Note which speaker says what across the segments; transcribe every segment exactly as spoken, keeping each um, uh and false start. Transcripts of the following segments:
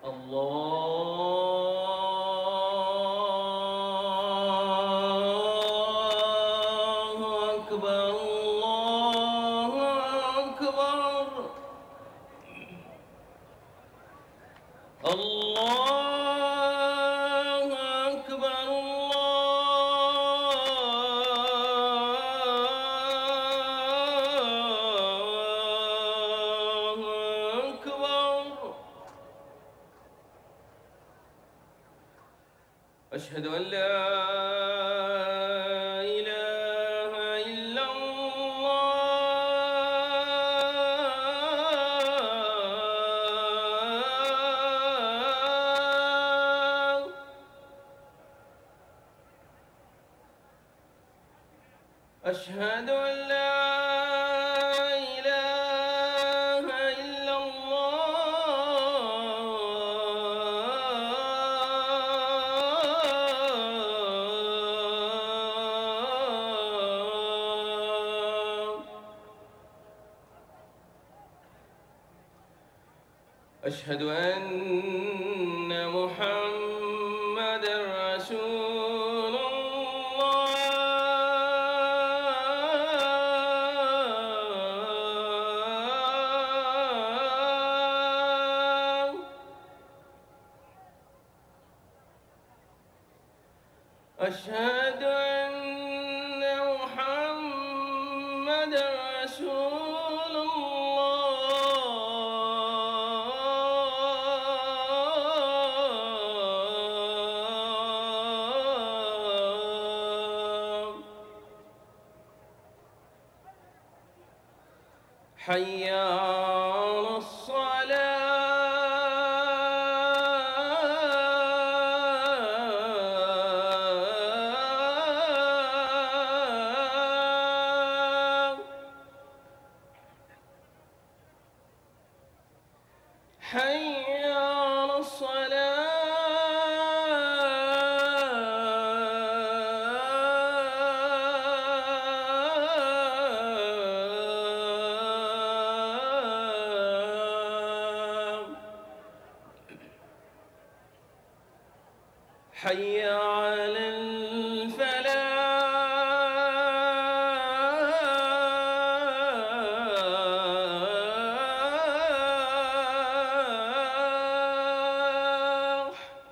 Speaker 1: الله أكبر الله أكبر الله أكبر الله أكبر. أشهد أن لا إله إلا الله. أشهد أن لا إله إلا الله. أشهد أن محمدًا رسول الله. أشهد أن محمدًا رسول الله. حي على الصلاة. حي على الصلاة. حي على الفلاح.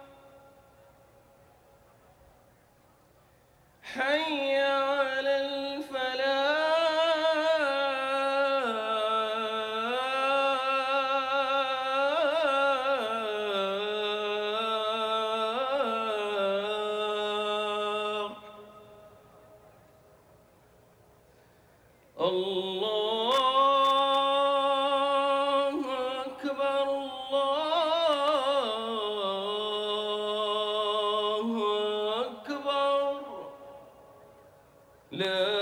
Speaker 1: حي على الفلاح. الله أكبر الله أكبر. لا